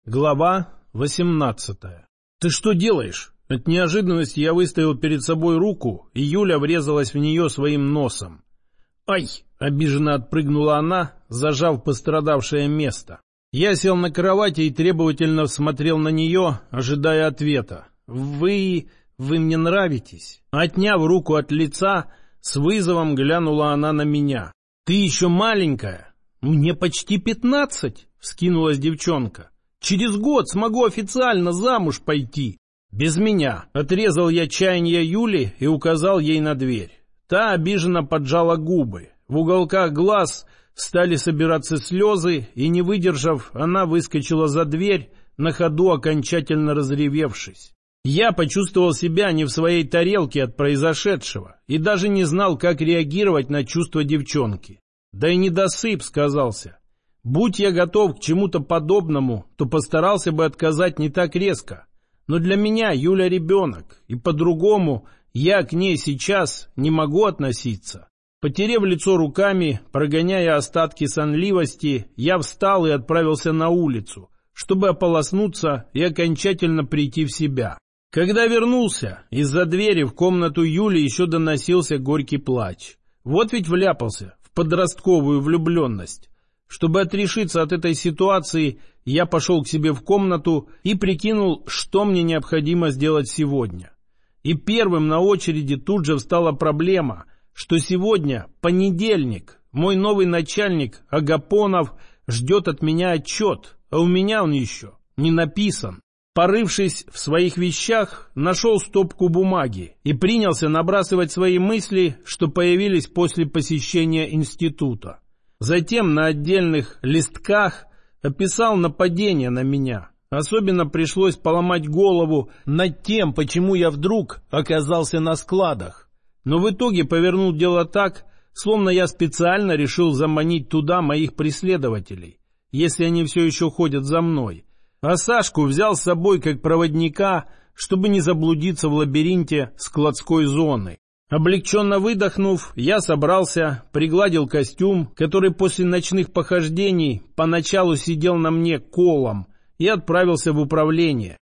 Глава 18. «Ты что делаешь?» От неожиданности я выставил перед собой руку, и Юля врезалась в нее своим носом. «Ай!» — обиженно отпрыгнула она, зажав пострадавшее место. Я сел на кровати и требовательно смотрел на нее, ожидая ответа. «Вы мне нравитесь». Отняв руку от лица, с вызовом глянула она на меня. «Ты еще маленькая». «Мне почти 15», — вскинулась девчонка. «Через год смогу официально замуж пойти». «Без меня», — отрезал я чаяние Юли и указал ей на дверь. Та обиженно поджала губы. В уголках глаз стали собираться слезы, и, не выдержав, она выскочила за дверь, на ходу окончательно разревевшись. Я почувствовал себя не в своей тарелке от произошедшего и даже не знал, как реагировать на чувства девчонки. Да и недосып сказался. Будь я готов к чему-то подобному, то постарался бы отказать не так резко. Но для меня Юля ребенок, и по-другому я к ней сейчас не могу относиться. Потерев лицо руками, прогоняя остатки сонливости, я встал и отправился на улицу, чтобы ополоснуться и окончательно прийти в себя. Когда вернулся, из-за двери в комнату Юли еще доносился горький плач. Вот ведь вляпался в подростковую влюбленность. Чтобы отрешиться от этой ситуации, я пошел к себе в комнату и прикинул, что мне необходимо сделать сегодня. И первым на очереди тут же встала проблема, что сегодня понедельник, мой новый начальник Агапонов ждет от меня отчет, а у меня он еще не написан. Порывшись в своих вещах, нашел стопку бумаги и принялся набрасывать свои мысли, что появились после посещения института. Затем на отдельных листках описал нападение на меня. Особенно пришлось поломать голову над тем, почему я вдруг оказался на складах. Но в итоге повернул дело так, словно я специально решил заманить туда моих преследователей, если они все еще ходят за мной. А Сашку взял с собой как проводника, чтобы не заблудиться в лабиринте складской зоны. Облегченно выдохнув, я собрался, пригладил костюм, который после ночных похождений поначалу сидел на мне колом, и отправился в управление.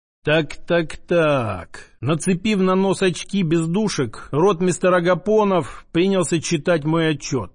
Так. Нацепив на нос очки без душек, ротмистр Агапонов принялся читать мой отчет.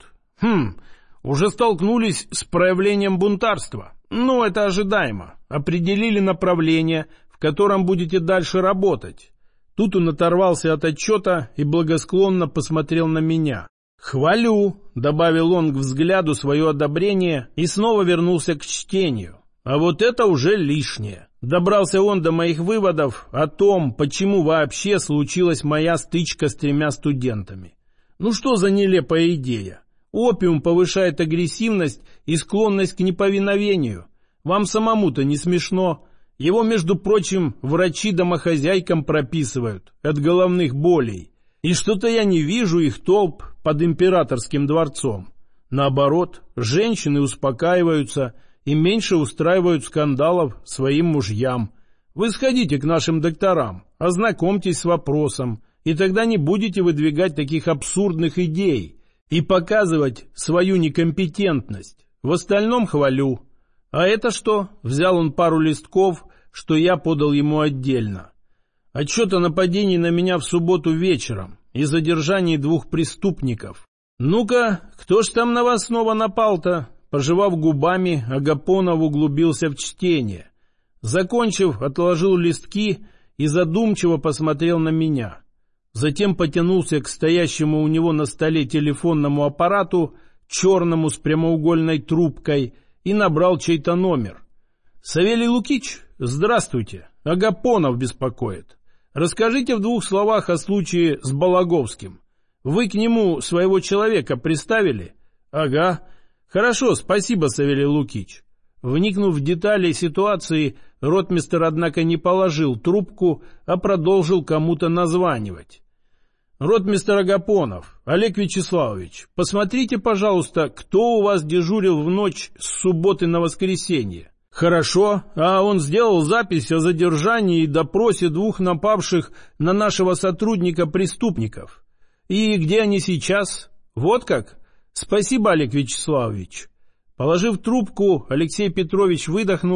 Уже столкнулись с проявлением бунтарства. Ну, это ожидаемо. Определили направление, в котором будете дальше работать. Тут он оторвался от отчета и благосклонно посмотрел на меня. «Хвалю», — добавил он к взгляду свое одобрение и снова вернулся к чтению. «А вот это уже лишнее». Добрался он до моих выводов о том, почему вообще случилась моя стычка с 3 студентами. Ну что за нелепая идея? Опиум повышает агрессивность и склонность к неповиновению. Вам самому-то не смешно? Его, между прочим, врачи-домохозяйкам прописывают от головных болей. И что-то я не вижу их толп под императорским дворцом. Наоборот, женщины успокаиваются и меньше устраивают скандалов своим мужьям. Вы сходите к нашим докторам, ознакомьтесь с вопросом, и тогда не будете выдвигать таких абсурдных идей и показывать свою некомпетентность. В остальном хвалю. А это что? Взял он пару листков, что я подал ему отдельно. Отчет о нападении на меня в субботу вечером и задержании 2 преступников. Ну-ка, кто ж там на вас снова напал-то? Пожевав губами, Агапонов углубился в чтение. Закончив, отложил листки и задумчиво посмотрел на меня. Затем потянулся к стоящему у него на столе телефонному аппарату, черному с прямоугольной трубкой, и набрал чей-то номер. «Савелий Лукич, здравствуйте. Агапонов беспокоит. Расскажите в 2 словах о случае с Балаговским. Вы к нему своего человека приставили?» «Ага. Хорошо, спасибо, Савелий Лукич». Вникнув в детали ситуации, ротмистр, однако, не положил трубку, а продолжил кому-то названивать. «Ротмистр Агапонов, Олег Вячеславович, посмотрите, пожалуйста, кто у вас дежурил в ночь с субботы на воскресенье». «Хорошо, а он сделал запись о задержании и допросе 2 напавших на нашего сотрудника преступников. И где они сейчас? Вот как? Спасибо, Олег Вячеславович». Положив трубку, Алексей Петрович выдохнул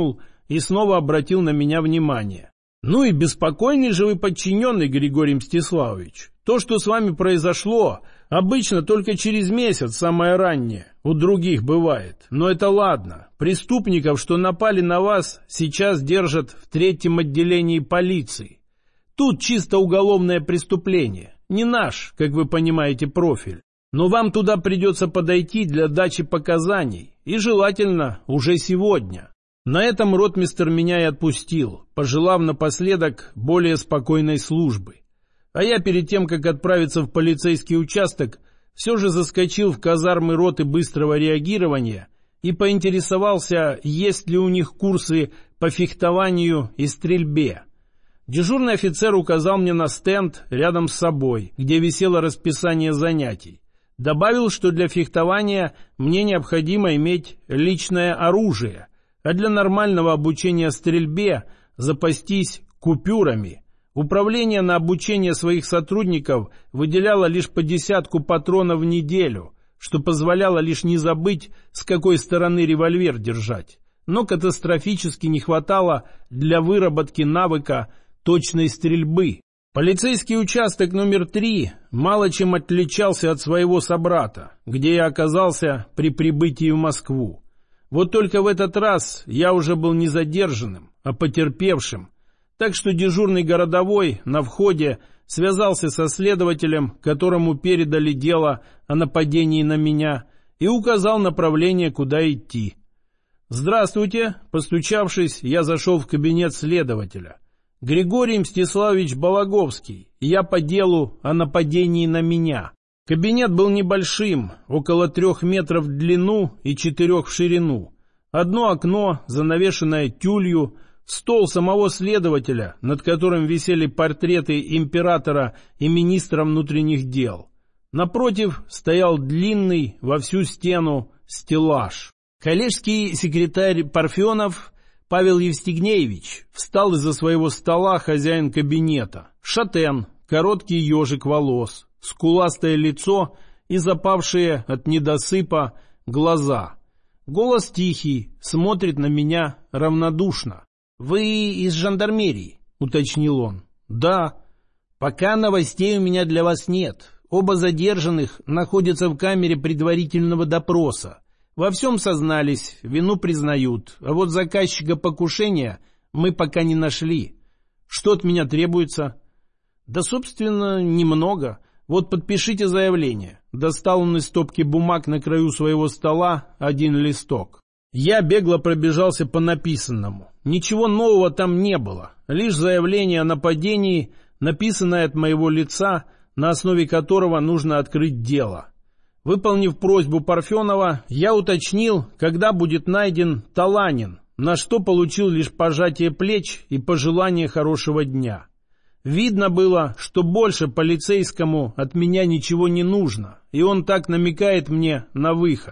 и снова обратил на меня внимание. «Ну и беспокойный же вы подчиненный, Григорий Мстиславович. То, что с вами произошло, обычно только через месяц, самое раннее. У других бывает. Но это ладно. Преступников, что напали на вас, сейчас держат в 3-м отделении полиции. Тут чисто уголовное преступление. Не наш, как вы понимаете, профиль. Но вам туда придется подойти для дачи показаний. И желательно уже сегодня». На этом ротмистр меня и отпустил, пожелав напоследок более спокойной службы. А я перед тем, как отправиться в полицейский участок, все же заскочил в казармы роты быстрого реагирования и поинтересовался, есть ли у них курсы по фехтованию и стрельбе. Дежурный офицер указал мне на стенд рядом с собой, где висело расписание занятий. Добавил, что для фехтования мне необходимо иметь личное оружие, а для нормального обучения стрельбе запастись купюрами. Управление на обучение своих сотрудников выделяло лишь по 10 патронов в неделю, что позволяло лишь не забыть, с какой стороны револьвер держать. Но катастрофически не хватало для выработки навыка точной стрельбы. Полицейский участок номер 3 мало чем отличался от своего собрата, где я оказался при прибытии в Москву. Вот только в этот раз я уже был не задержанным, а потерпевшим, так что дежурный городовой на входе связался со следователем, которому передали дело о нападении на меня, и указал направление, куда идти. «Здравствуйте!» Постучавшись, я зашел в кабинет следователя. «Григорий Мстиславович Балаговский, я по делу о нападении на меня». Кабинет был небольшим, около 3 метров в длину и 4 в ширину. Одно окно, занавешенное тюлью, стол самого следователя, над которым висели портреты императора и министра внутренних дел. Напротив стоял длинный во всю стену стеллаж. Коллежский секретарь Парфенов Павел Евстигнеевич встал из-за своего стола хозяин кабинета. Шатен, короткий ежик волос, скуластое лицо и запавшие от недосыпа глаза. Голос тихий, смотрит на меня равнодушно. «Вы из жандармерии?» — уточнил он. «Да». «Пока новостей у меня для вас нет. Оба задержанных находятся в камере предварительного допроса. Во всем сознались, вину признают, а вот заказчика покушения мы пока не нашли. Что от меня требуется?» «Да, собственно, немного. Вот подпишите заявление». Достал он из стопки бумаг на краю своего стола 1 листок. Я бегло пробежался по написанному. Ничего нового там не было, лишь заявление о нападении, написанное от моего лица, на основе которого нужно открыть дело. Выполнив просьбу Парфенова, я уточнил, когда будет найден Таланин, на что получил лишь пожатие плеч и пожелание хорошего дня. Видно было, что больше полицейскому от меня ничего не нужно, и он так намекает мне на выход.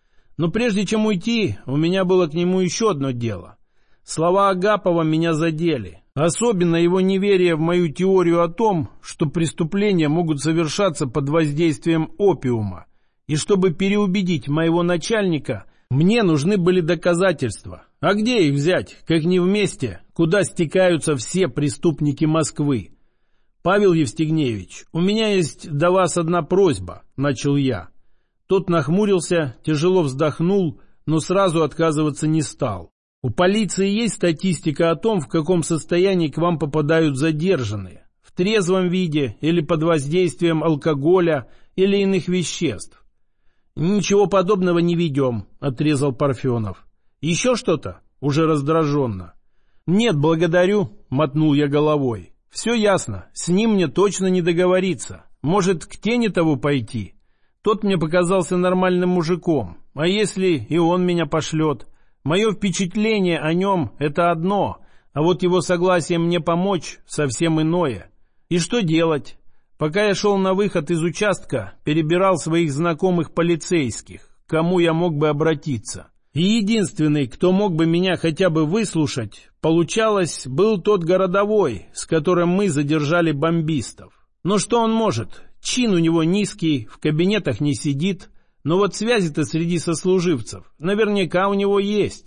Но прежде чем уйти, у меня было к нему еще одно дело. Слова Агапова меня задели. Особенно его неверие в мою теорию о том, что преступления могут совершаться под воздействием опиума. И чтобы переубедить моего начальника, мне нужны были доказательства. А где их взять, как не в месте, куда стекаются все преступники Москвы? «Павел Евстигнеевич, у меня есть до вас одна просьба», — начал я. Тот нахмурился, тяжело вздохнул, но сразу отказываться не стал. «У полиции есть статистика о том, в каком состоянии к вам попадают задержанные? В трезвом виде или под воздействием алкоголя или иных веществ?» «Ничего подобного не ведем», — отрезал Парфенов. «Еще что-то?» — уже раздраженно. «Нет, благодарю», — мотнул я головой. «Все ясно, с ним мне точно не договориться. Может, к Тенетову пойти? Тот мне показался нормальным мужиком. А если и он меня пошлет? Мое впечатление о нем — это одно, а вот его согласие мне помочь — совсем иное. И что делать?» Пока я шел на выход из участка, перебирал своих знакомых полицейских, к кому я мог бы обратиться. И единственный, кто мог бы меня хотя бы выслушать, получалось, был тот городовой, с которым мы задержали бомбистов. Но что он может? Чин у него низкий, в кабинетах не сидит, но вот связи-то среди сослуживцев наверняка у него есть.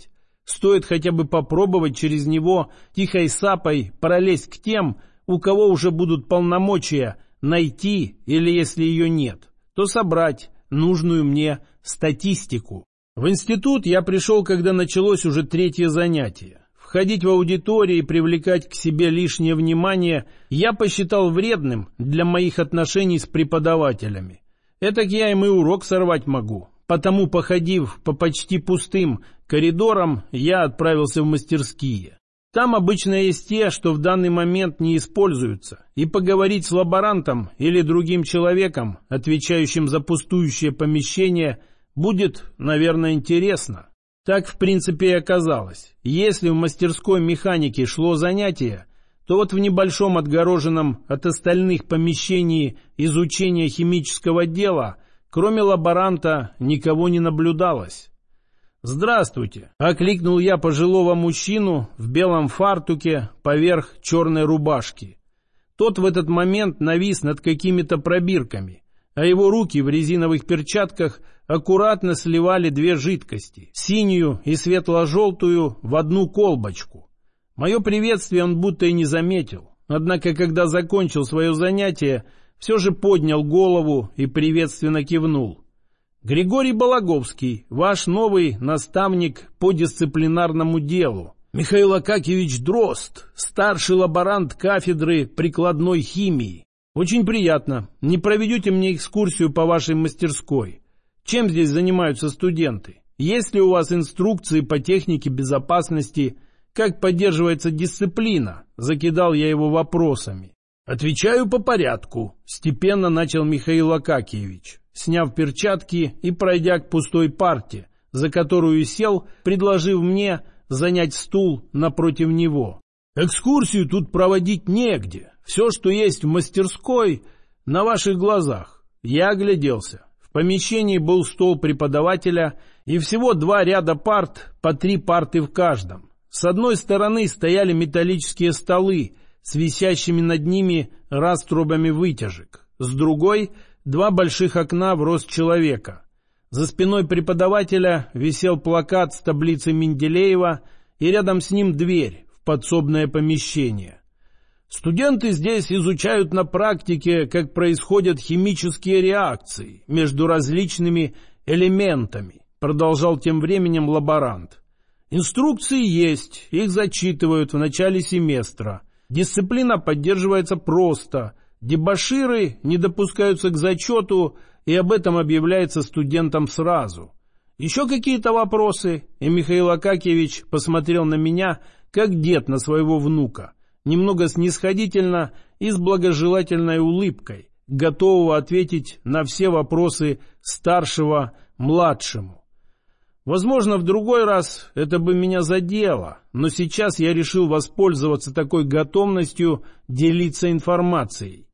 Стоит хотя бы попробовать через него тихой сапой пролезть к тем, у кого уже будут полномочия найти, или если ее нет, то собрать нужную мне статистику. В институт я пришел, когда началось уже 3-е занятие. Входить в аудитории и привлекать к себе лишнее внимание я посчитал вредным для моих отношений с преподавателями. Этак я им и урок сорвать могу. Потому, походив по почти пустым коридорам, я отправился в мастерские. Там обычно есть те, что в данный момент не используются, и поговорить с лаборантом или другим человеком, отвечающим за пустующее помещение, будет, наверное, интересно. Так, в принципе, и оказалось. Если в мастерской механики шло занятие, то вот в небольшом отгороженном от остальных помещении изучения химического дела, кроме лаборанта, никого не наблюдалось. «Здравствуйте!» — окликнул я пожилого мужчину в белом фартуке поверх черной рубашки. Тот в этот момент навис над какими-то пробирками, а его руки в резиновых перчатках аккуратно сливали 2 жидкости, синюю и светло-желтую, в одну колбочку. Мое приветствие он будто и не заметил, однако, когда закончил свое занятие, все же поднял голову и приветственно кивнул. «Григорий Балаговский, ваш новый наставник по дисциплинарному делу. Михаил Акакьевич Дрозд, старший лаборант кафедры прикладной химии. Очень приятно. Не проведете мне экскурсию по вашей мастерской? Чем здесь занимаются студенты? Есть ли у вас инструкции по технике безопасности? Как поддерживается дисциплина?» Закидал я его вопросами. «Отвечаю по порядку», — степенно начал Михаил Акакьевич, сняв перчатки и пройдя к пустой парте, за которую сел, предложив мне занять стул напротив него. «Экскурсию тут проводить негде. Все, что есть в мастерской, на ваших глазах». Я огляделся. В помещении был стол преподавателя и всего 2 ряда парт, по 3 парты в каждом. С одной стороны стояли металлические столы с висящими над ними раструбами вытяжек. С другой — 2 больших окна в рост человека. За спиной преподавателя висел плакат с таблицей Менделеева, и рядом с ним дверь в подсобное помещение. «Студенты здесь изучают на практике, как происходят химические реакции между различными элементами», продолжал тем временем лаборант. «Инструкции есть, их зачитывают в начале семестра. Дисциплина поддерживается просто. Дебоширы не допускаются к зачету, и об этом объявляется студентам сразу. Еще какие-то вопросы?» И Михаил Акакьевич посмотрел на меня, как дед на своего внука, немного снисходительно и с благожелательной улыбкой, готового ответить на все вопросы старшего младшему. Возможно, в другой раз это бы меня задело, но сейчас я решил воспользоваться такой готовностью делиться информацией.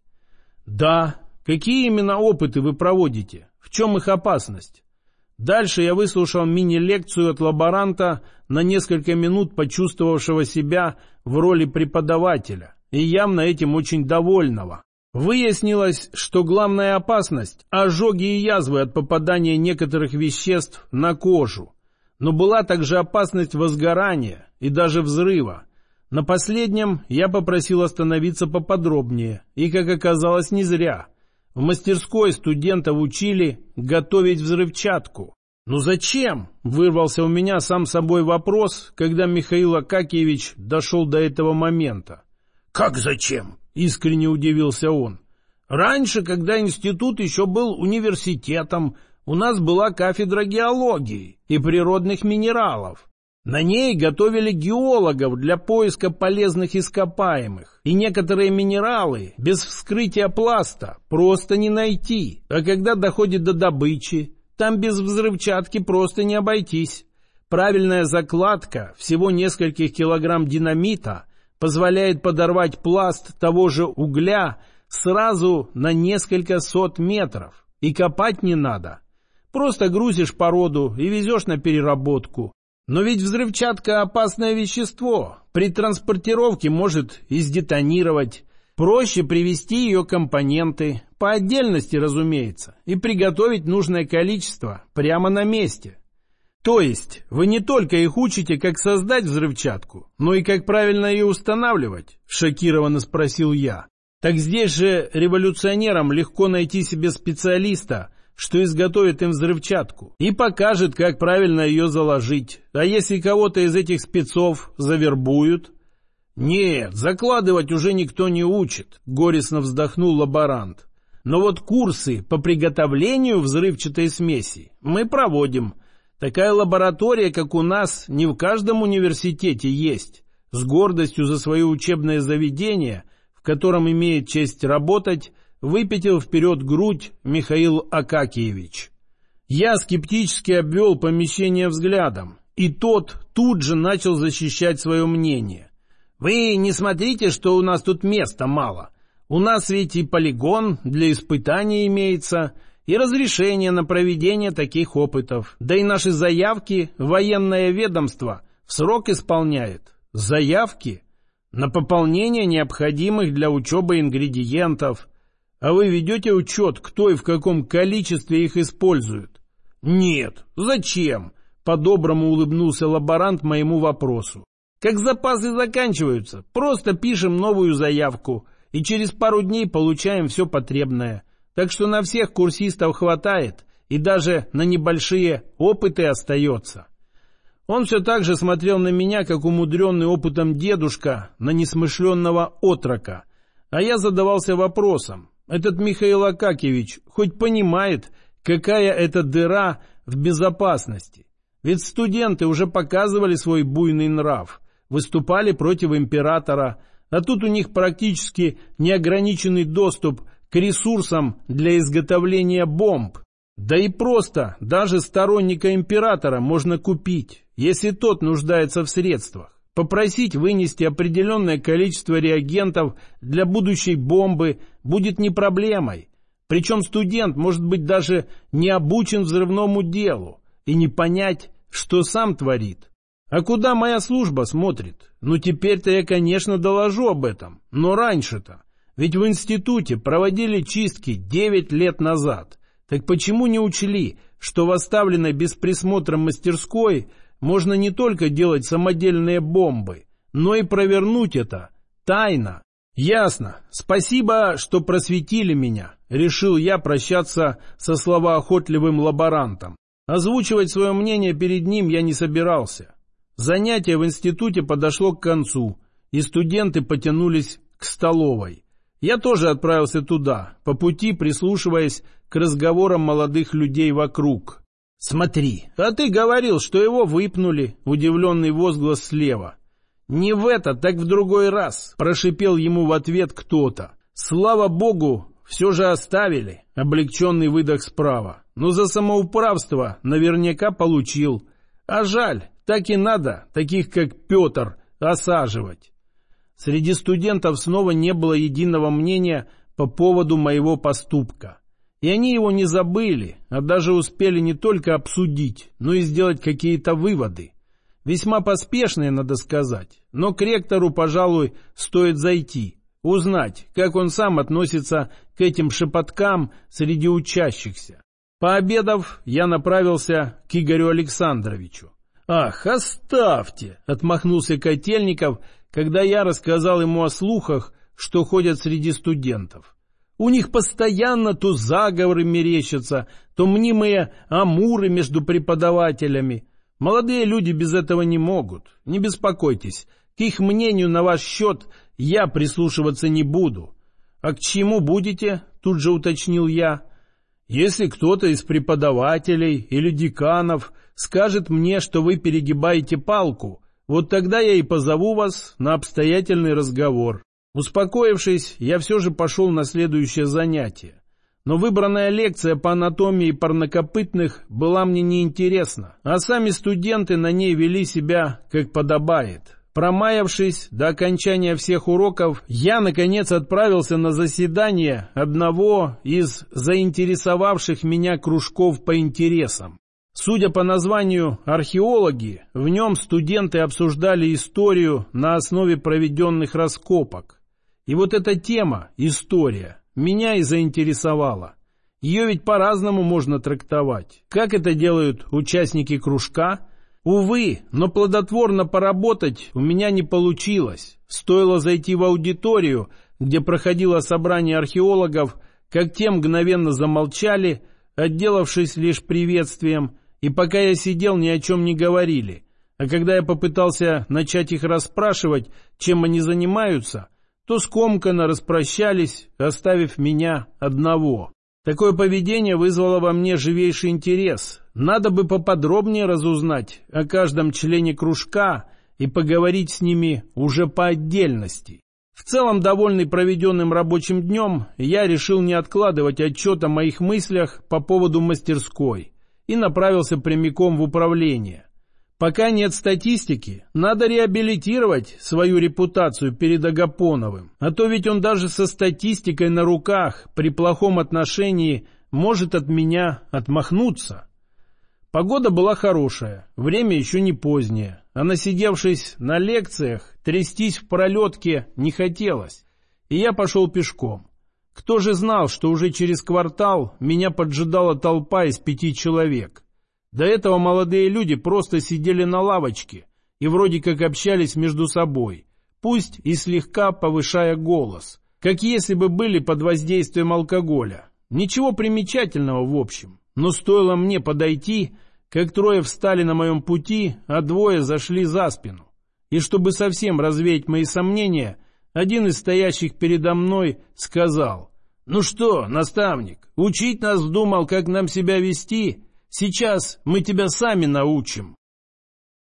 «Да, какие именно опыты вы проводите? В чем их опасность?» Дальше я выслушал мини-лекцию от лаборанта, на несколько минут почувствовавшего себя в роли преподавателя, и явно этим очень довольного. Выяснилось, что главная опасность – ожоги и язвы от попадания некоторых веществ на кожу. Но была также опасность возгорания и даже взрыва. На последнем я попросил остановиться поподробнее, и, как оказалось, не зря. В мастерской студентов учили готовить взрывчатку. «Ну зачем?» – вырвался у меня сам собой вопрос, когда Михаил Акакьевич дошел до этого момента. «Как зачем?» – искренне удивился он. «Раньше, когда институт еще был университетом, у нас была кафедра геологии и природных минералов. На ней готовили геологов для поиска полезных ископаемых, и некоторые минералы без вскрытия пласта просто не найти, а когда доходит до добычи, там без взрывчатки просто не обойтись. Правильная закладка всего нескольких килограмм динамита позволяет подорвать пласт того же угля сразу на несколько сот метров, и копать не надо. Просто грузишь породу и везешь на переработку. Но ведь взрывчатка – опасное вещество, при транспортировке может и сдетонировать. Проще привезти ее компоненты, по отдельности, разумеется, и приготовить нужное количество прямо на месте. То есть вы не только их учите, как создать взрывчатку, но и как правильно ее устанавливать? Шокированно спросил я. Так здесь же революционерам легко найти себе специалиста, что изготовит им взрывчатку и покажет, как правильно ее заложить. А если кого-то из этих спецов завербуют? Нет, закладывать уже никто не учит, горестно вздохнул лаборант. Но вот курсы по приготовлению взрывчатой смеси мы проводим. Такая лаборатория, как у нас, не в каждом университете есть. С гордостью за свое учебное заведение, в котором имеет честь работать, выпятил вперед грудь Михаил Акакиевич. Я скептически обвел помещение взглядом, и тот тут же начал защищать свое мнение. Вы не смотрите, что у нас тут места мало. У нас ведь и полигон для испытаний имеется, и разрешение на проведение таких опытов. Да и наши заявки военное ведомство в срок исполняет. Заявки на пополнение необходимых для учебы ингредиентов. А вы ведете учет, кто и в каком количестве их использует? Нет. Зачем? По-доброму улыбнулся лаборант моему вопросу. Как запасы заканчиваются, просто пишем новую заявку и через пару дней получаем все потребное. Так что на всех курсистов хватает, и даже на небольшие опыты остается. Он все так же смотрел на меня, как умудренный опытом дедушка на несмышленного отрока. А я задавался вопросом, этот Михаил Акакиевич хоть понимает, какая это дыра в безопасности? Ведь студенты уже показывали свой буйный нрав, выступали против императора, а тут у них практически неограниченный доступ к ресурсам для изготовления бомб. Да и просто даже сторонника императора можно купить, если тот нуждается в средствах. Попросить вынести определенное количество реагентов для будущей бомбы будет не проблемой. Причем студент может быть даже не обучен взрывному делу и не понять, что сам творит. А куда моя служба смотрит? Ну теперь-то я, конечно, доложу об этом, но раньше-то. Ведь в институте проводили чистки 9 лет назад. Так почему не учли, что в оставленной без присмотра мастерской можно не только делать самодельные бомбы, но и провернуть это тайно? Ясно. Спасибо, что просветили меня. Решил я прощаться со словоохотливым лаборантом. Озвучивать свое мнение перед ним я не собирался. Занятие в институте подошло к концу, и студенты потянулись к столовой. Я тоже отправился туда, по пути прислушиваясь к разговорам молодых людей вокруг. «Смотри, а ты говорил, что его выпнули», — удивленный возглас слева. «Не в этот, так в другой раз», — прошипел ему в ответ кто-то. «Слава богу, все же оставили», — облегченный выдох справа. «Но за самоуправство наверняка получил. А жаль, так и надо, таких как Петр, осаживать». Среди студентов снова не было единого мнения по поводу моего поступка. И они его не забыли, а даже успели не только обсудить, но и сделать какие-то выводы. Весьма поспешные, надо сказать, но к ректору, пожалуй, стоит зайти, узнать, как он сам относится к этим шепоткам среди учащихся. Пообедав, я направился к Игорю Александровичу. «Ах, оставьте!» — отмахнулся Котельников, когда я рассказал ему о слухах, что ходят среди студентов. У них постоянно то заговоры мерещатся, то мнимые амуры между преподавателями. Молодые люди без этого не могут. Не беспокойтесь, к их мнению на ваш счет я прислушиваться не буду. А к чему будете? Тут же уточнил я. Если кто-то из преподавателей или деканов скажет мне, что вы перегибаете палку, вот тогда я и позову вас на обстоятельный разговор. Успокоившись, я все же пошел на следующее занятие. Но выбранная лекция по анатомии парнокопытных была мне неинтересна, а сами студенты на ней вели себя как подобает. Промаявшись до окончания всех уроков, я, наконец, отправился на заседание одного из заинтересовавших меня кружков по интересам. Судя по названию «Археологи», в нем студенты обсуждали историю на основе проведенных раскопок. И вот эта тема, история, меня и заинтересовала. Ее ведь по-разному можно трактовать. Как это делают участники кружка? Увы, но плодотворно поработать у меня не получилось. Стоило зайти в аудиторию, где проходило собрание археологов, как те мгновенно замолчали, отделавшись лишь приветствием, и пока я сидел, ни о чем не говорили. А когда я попытался начать их расспрашивать, чем они занимаются, то скомканно распрощались, оставив меня одного. Такое поведение вызвало во мне живейший интерес. Надо бы поподробнее разузнать о каждом члене кружка и поговорить с ними уже по отдельности. В целом, довольный проведенным рабочим днем, я решил не откладывать отчет о моих мыслях по поводу мастерской и направился прямиком в управление. Пока нет статистики, надо реабилитировать свою репутацию перед Агапоновым, а то ведь он даже со статистикой на руках при плохом отношении может от меня отмахнуться. Погода была хорошая, время еще не позднее, а насидевшись на лекциях, трястись в пролетке не хотелось, и я пошел пешком. Кто же знал, что уже через квартал меня поджидала толпа из 5 человек? До этого молодые люди просто сидели на лавочке и вроде как общались между собой, пусть и слегка повышая голос, как если бы были под воздействием алкоголя. Ничего примечательного в общем, но стоило мне подойти, как 3 встали на моем пути, а 2 зашли за спину. И чтобы совсем развеять мои сомнения, один из стоящих передо мной сказал: «Ну что, наставник, учить нас вздумал, как нам себя вести? Сейчас мы тебя сами научим».